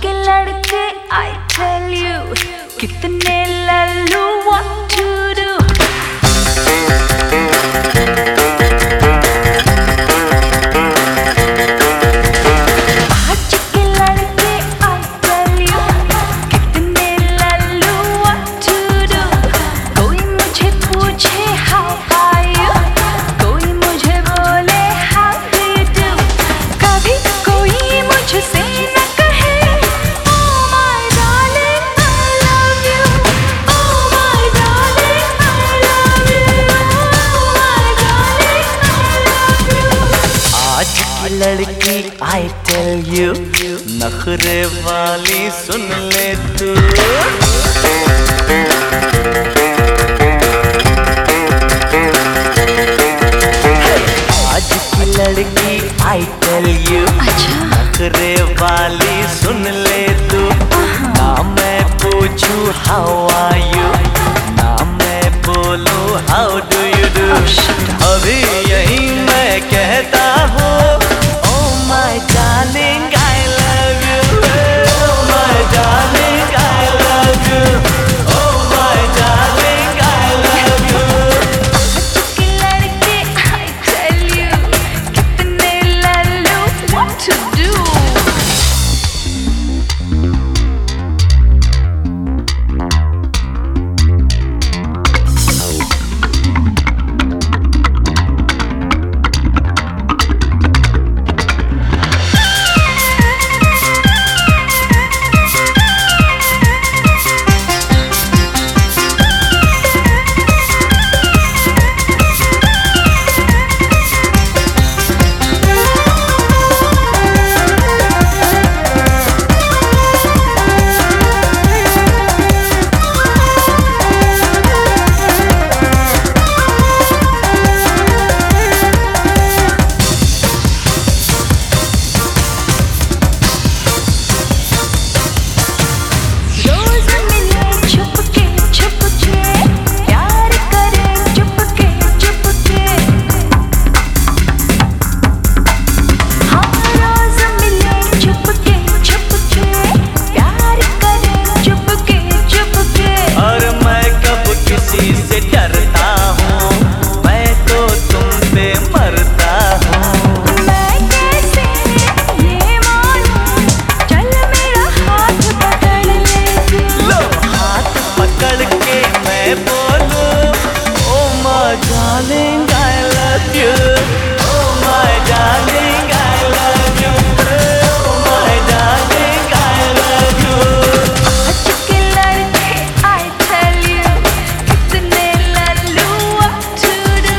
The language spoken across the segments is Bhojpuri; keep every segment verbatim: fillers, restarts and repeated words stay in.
के लड़के I tell you कितने लल्लू what to do। आज के लड़के I tell you कितने लल्लू what to do। कोई मुझे पूछे how are you, कोई मुझे बोले how do you do। कभी कोई मुझसे लड़की I tell you नखरे वाली सुन ले तू। आज की लड़की I tell you नखरे वाली सुन ले तू। ना मैं पूछूं how are you, ना मैं बोलूं how do you do। अभी यही मैं कहता हूँ my darling, I love you. Oh, my darling, I love you. Oh, my darling, I love you. आज के लड़के I tell you कितने Lallu what to do। Darling, I love you. Oh, my darling, I love you. Oh, my darling, I love you. आज के लड़के I tell you कितने लल्लू what to do।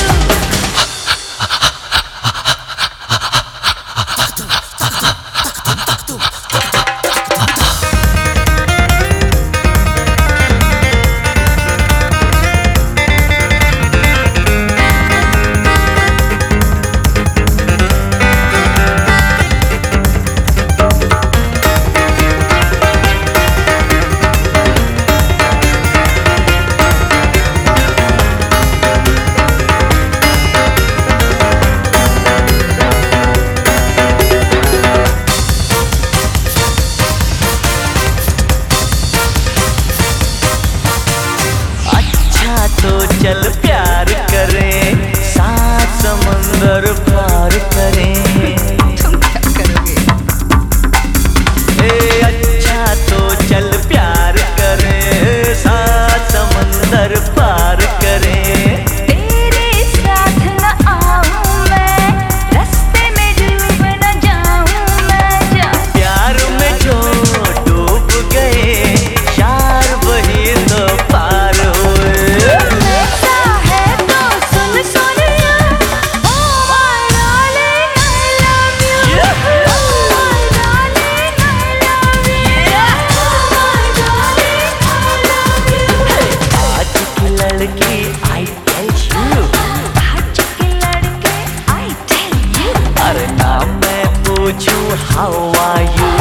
तो चल प्यार करें, सात समंदर पार करें। तुम क्या करोगे? ए अच्छा तो चल प्यार करें, सात समंदर पार करें। तेरे साथ न आऊं मैं, रास्ते में डूब न जाऊं मैं जा। प्यार में जो डूब गए, यार वही तो पार हुए। लड़की I tell you, आज के लड़के I tell you अरे ना मैं पूछूं how are you,